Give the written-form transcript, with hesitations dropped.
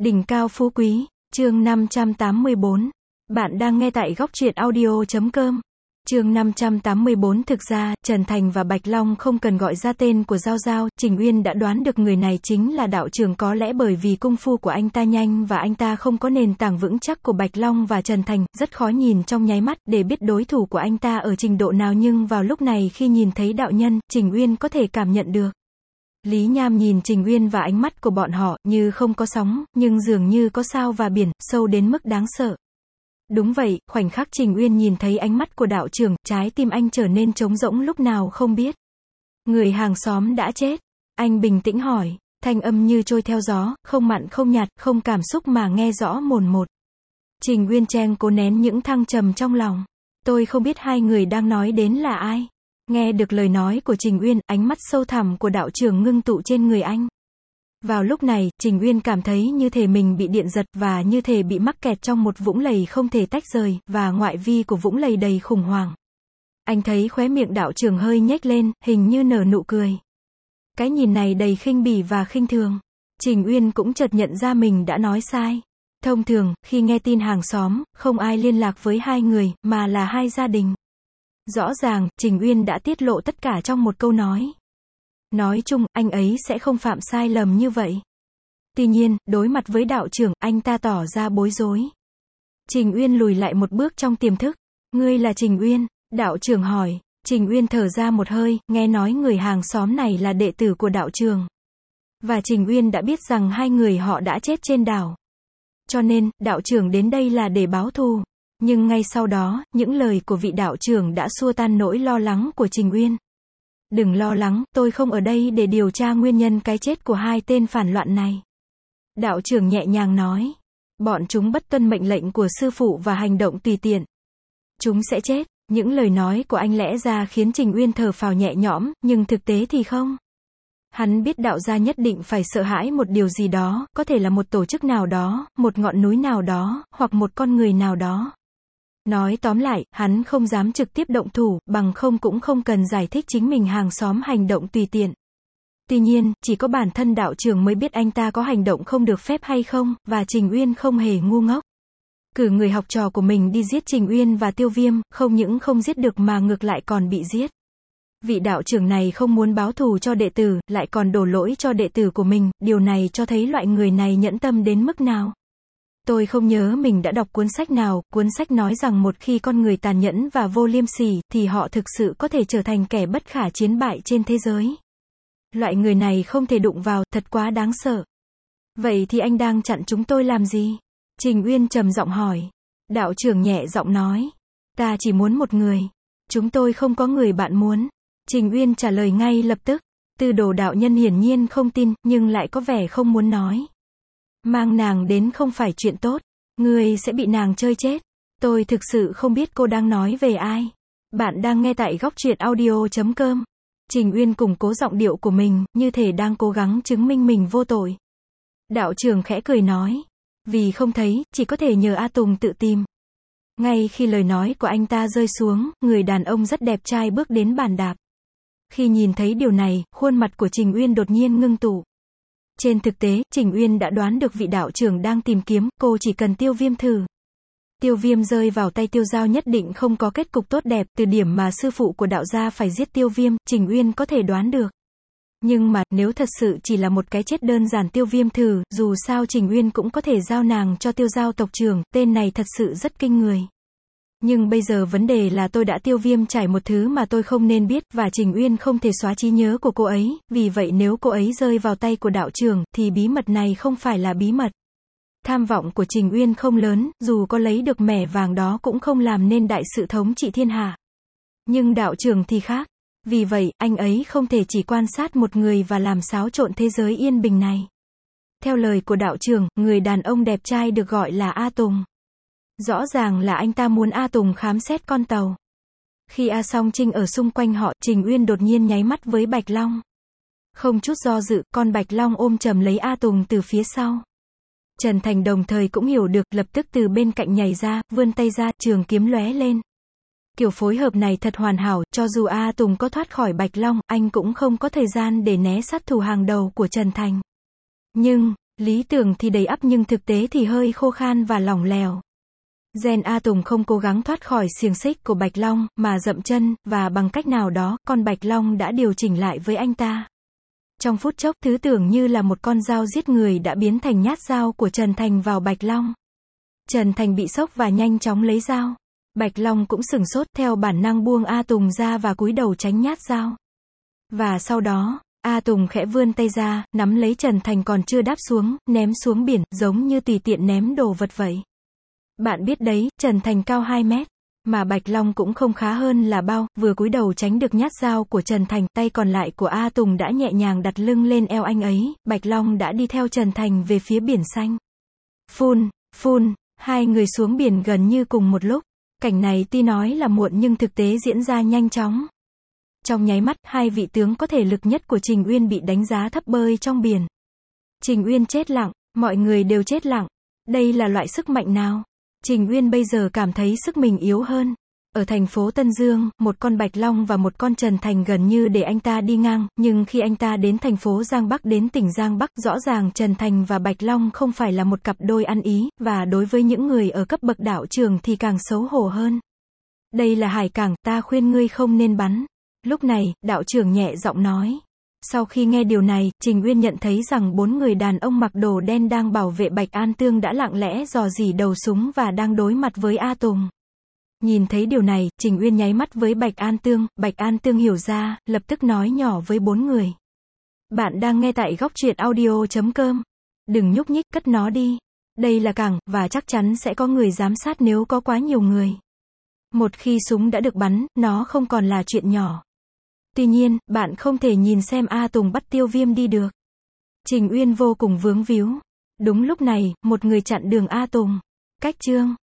Đỉnh cao phú quý, chương 584. Bạn đang nghe tại góc truyện audio.com. Chương 584. Thực ra, Trần Thành và Bạch Long không cần gọi ra tên của Giao Giao, Trình Uyên đã đoán được người này chính là đạo trưởng, có lẽ bởi vì công phu của anh ta nhanh và anh ta không có nền tảng vững chắc của Bạch Long và Trần Thành, rất khó nhìn trong nháy mắt để biết đối thủ của anh ta ở trình độ nào, nhưng vào lúc này khi nhìn thấy đạo nhân, Trình Uyên có thể cảm nhận được. Lý Nham nhìn Trình Uyên và ánh mắt của bọn họ, như không có sóng, nhưng dường như có sao và biển, sâu đến mức đáng sợ. Đúng vậy, khoảnh khắc Trình Uyên nhìn thấy ánh mắt của đạo trưởng, trái tim anh trở nên trống rỗng lúc nào không biết. Người hàng xóm đã chết. Anh bình tĩnh hỏi, thanh âm như trôi theo gió, không mặn không nhạt, không cảm xúc mà nghe rõ mồn một. Trình Uyên Trang cố nén những thăng trầm trong lòng. Tôi không biết hai người đang nói đến là ai. Nghe được lời nói của Trình Uyên, ánh mắt sâu thẳm của đạo trưởng ngưng tụ trên người anh. Vào lúc này, Trình Uyên cảm thấy như thể mình bị điện giật và như thể bị mắc kẹt trong một vũng lầy không thể tách rời, và ngoại vi của vũng lầy đầy khủng hoảng. Anh thấy khóe miệng đạo trưởng hơi nhếch lên, hình như nở nụ cười. Cái nhìn này đầy khinh bỉ và khinh thường. Trình Uyên cũng chợt nhận ra mình đã nói sai. Thông thường, khi nghe tin hàng xóm, không ai liên lạc với hai người, mà là hai gia đình. Rõ ràng, Trình Uyên đã tiết lộ tất cả trong một câu nói. Nói chung, anh ấy sẽ không phạm sai lầm như vậy. Tuy nhiên, đối mặt với đạo trưởng, anh ta tỏ ra bối rối. Trình Uyên lùi lại một bước trong tiềm thức. Ngươi là Trình Uyên? Đạo trưởng hỏi. Trình Uyên thở ra một hơi, nghe nói người hàng xóm này là đệ tử của đạo trưởng. Và Trình Uyên đã biết rằng hai người họ đã chết trên đảo. Cho nên, đạo trưởng đến đây là để báo thù. Nhưng ngay sau đó, những lời của vị đạo trưởng đã xua tan nỗi lo lắng của Trình Uyên. Đừng lo lắng, tôi không ở đây để điều tra nguyên nhân cái chết của hai tên phản loạn này. Đạo trưởng nhẹ nhàng nói. Bọn chúng bất tuân mệnh lệnh của sư phụ và hành động tùy tiện. Chúng sẽ chết. Những lời nói của anh lẽ ra khiến Trình Uyên thở phào nhẹ nhõm, nhưng thực tế thì không. Hắn biết đạo gia nhất định phải sợ hãi một điều gì đó, có thể là một tổ chức nào đó, một ngọn núi nào đó, hoặc một con người nào đó. Nói tóm lại, hắn không dám trực tiếp động thủ, bằng không cũng không cần giải thích chính mình hàng xóm hành động tùy tiện. Tuy nhiên, chỉ có bản thân đạo trưởng mới biết anh ta có hành động không được phép hay không, và Trình Uyên không hề ngu ngốc. Cử người học trò của mình đi giết Trình Uyên và Tiêu Viêm, không những không giết được mà ngược lại còn bị giết. Vị đạo trưởng này không muốn báo thù cho đệ tử, lại còn đổ lỗi cho đệ tử của mình, điều này cho thấy loại người này nhẫn tâm đến mức nào. Tôi không nhớ mình đã đọc cuốn sách nào, cuốn sách nói rằng một khi con người tàn nhẫn và vô liêm sỉ, thì họ thực sự có thể trở thành kẻ bất khả chiến bại trên thế giới. Loại người này không thể đụng vào, thật quá đáng sợ. Vậy thì anh đang chặn chúng tôi làm gì? Trình Uyên trầm giọng hỏi. Đạo trưởng nhẹ giọng nói. Ta chỉ muốn một người. Chúng tôi không có người bạn muốn. Trình Uyên trả lời ngay lập tức. Tư đồ đạo nhân hiển nhiên không tin, nhưng lại có vẻ không muốn nói. Mang nàng đến không phải chuyện tốt. Ngươi sẽ bị nàng chơi chết. Tôi thực sự không biết cô đang nói về ai. Bạn đang nghe tại góc truyện audio.com. Trình Uyên củng cố giọng điệu của mình, như thể đang cố gắng chứng minh mình vô tội. Đạo trưởng khẽ cười nói. Vì không thấy, chỉ có thể nhờ A Tùng tự tìm. Ngay khi lời nói của anh ta rơi xuống, người đàn ông rất đẹp trai bước đến bàn đạp. Khi nhìn thấy điều này, khuôn mặt của Trình Uyên đột nhiên ngưng tụ. Trên thực tế, Trình Uyên đã đoán được vị đạo trưởng đang tìm kiếm, cô chỉ cần Tiêu Viêm thử. Tiêu Viêm rơi vào tay Tiêu Giao nhất định không có kết cục tốt đẹp, từ điểm mà sư phụ của đạo gia phải giết Tiêu Viêm, Trình Uyên có thể đoán được. Nhưng mà, nếu thật sự chỉ là một cái chết đơn giản Tiêu Viêm thử, dù sao Trình Uyên cũng có thể giao nàng cho Tiêu Giao tộc trưởng, tên này thật sự rất kinh người. Nhưng bây giờ vấn đề là tôi đã Tiêu Viêm trải một thứ mà tôi không nên biết, và Trình Uyên không thể xóa trí nhớ của cô ấy, vì vậy nếu cô ấy rơi vào tay của đạo trưởng, thì bí mật này không phải là bí mật. Tham vọng của Trình Uyên không lớn, dù có lấy được mẻ vàng đó cũng không làm nên đại sự thống trị thiên hạ. Nhưng đạo trưởng thì khác. Vì vậy, anh ấy không thể chỉ quan sát một người và làm xáo trộn thế giới yên bình này. Theo lời của đạo trưởng, người đàn ông đẹp trai được gọi là A Tùng. Rõ ràng là anh ta muốn A Tùng khám xét con tàu. Khi A Song Trinh ở xung quanh họ, Trình Uyên đột nhiên nháy mắt với Bạch Long. Không chút do dự, con Bạch Long ôm chầm lấy A Tùng từ phía sau. Trần Thành đồng thời cũng hiểu được, lập tức từ bên cạnh nhảy ra, vươn tay ra, trường kiếm lóe lên. Kiểu phối hợp này thật hoàn hảo, cho dù A Tùng có thoát khỏi Bạch Long, anh cũng không có thời gian để né sát thủ hàng đầu của Trần Thành. Nhưng, Lý tưởng thì đầy ắp nhưng thực tế thì hơi khô khan và lỏng lẻo. Gen A Tùng không cố gắng thoát khỏi xiềng xích của Bạch Long, mà dậm chân, và bằng cách nào đó, con Bạch Long đã điều chỉnh lại với anh ta. Trong phút chốc, thứ tưởng như là một con dao giết người đã biến thành nhát dao của Trần Thành vào Bạch Long. Trần Thành bị sốc và nhanh chóng lấy dao. Bạch Long cũng sửng sốt, theo bản năng buông A Tùng ra và cúi đầu tránh nhát dao. Và sau đó, A Tùng khẽ vươn tay ra, nắm lấy Trần Thành còn chưa đáp xuống, ném xuống biển, giống như tùy tiện ném đồ vật vậy. Bạn biết đấy, Trần Thành cao 2 mét, mà Bạch Long cũng không khá hơn là bao, vừa cúi đầu tránh được nhát dao của Trần Thành, tay còn lại của A Tùng đã nhẹ nhàng đặt lưng lên eo anh ấy, Bạch Long đã đi theo Trần Thành về phía biển xanh. Phun, phun, hai người xuống biển gần như cùng một lúc. Cảnh này tuy nói là muộn nhưng thực tế diễn ra nhanh chóng. Trong nháy mắt, hai vị tướng có thể lực nhất của Trình Uyên bị đánh giá thấp bơi trong biển. Trình Uyên chết lặng, mọi người đều chết lặng. Đây là loại sức mạnh nào? Trình Uyên bây giờ cảm thấy sức mình yếu hơn. Ở thành phố Tân Dương, một con Bạch Long và một con Trần Thành gần như để anh ta đi ngang, nhưng khi anh ta đến thành phố Giang Bắc đến tỉnh Giang Bắc, rõ ràng Trần Thành và Bạch Long không phải là một cặp đôi ăn ý, và đối với những người ở cấp bậc đạo trưởng thì càng xấu hổ hơn. Đây là hải cảng, ta khuyên ngươi không nên bắn. Lúc này, đạo trưởng nhẹ giọng nói. Sau khi nghe điều này, Trình Uyên nhận thấy rằng 4 người đàn ông mặc đồ đen đang bảo vệ Bạch An Tương đã lặng lẽ rò rỉ đầu súng và đang đối mặt với A Tùng. Nhìn thấy điều này, Trình Uyên nháy mắt với Bạch An Tương hiểu ra, lập tức nói nhỏ với 4 người. Bạn đang nghe tại góc truyện audio.com. Đừng nhúc nhích, cất nó đi. Đây là cảng, và chắc chắn sẽ có người giám sát nếu có quá nhiều người. Một khi súng đã được bắn, nó không còn là chuyện nhỏ. Tuy nhiên, bạn không thể nhìn xem A Tùng bắt Tiêu Viêm đi được. Trình Uyên vô cùng vướng víu. Đúng lúc này, một người chặn đường A Tùng. Cách chương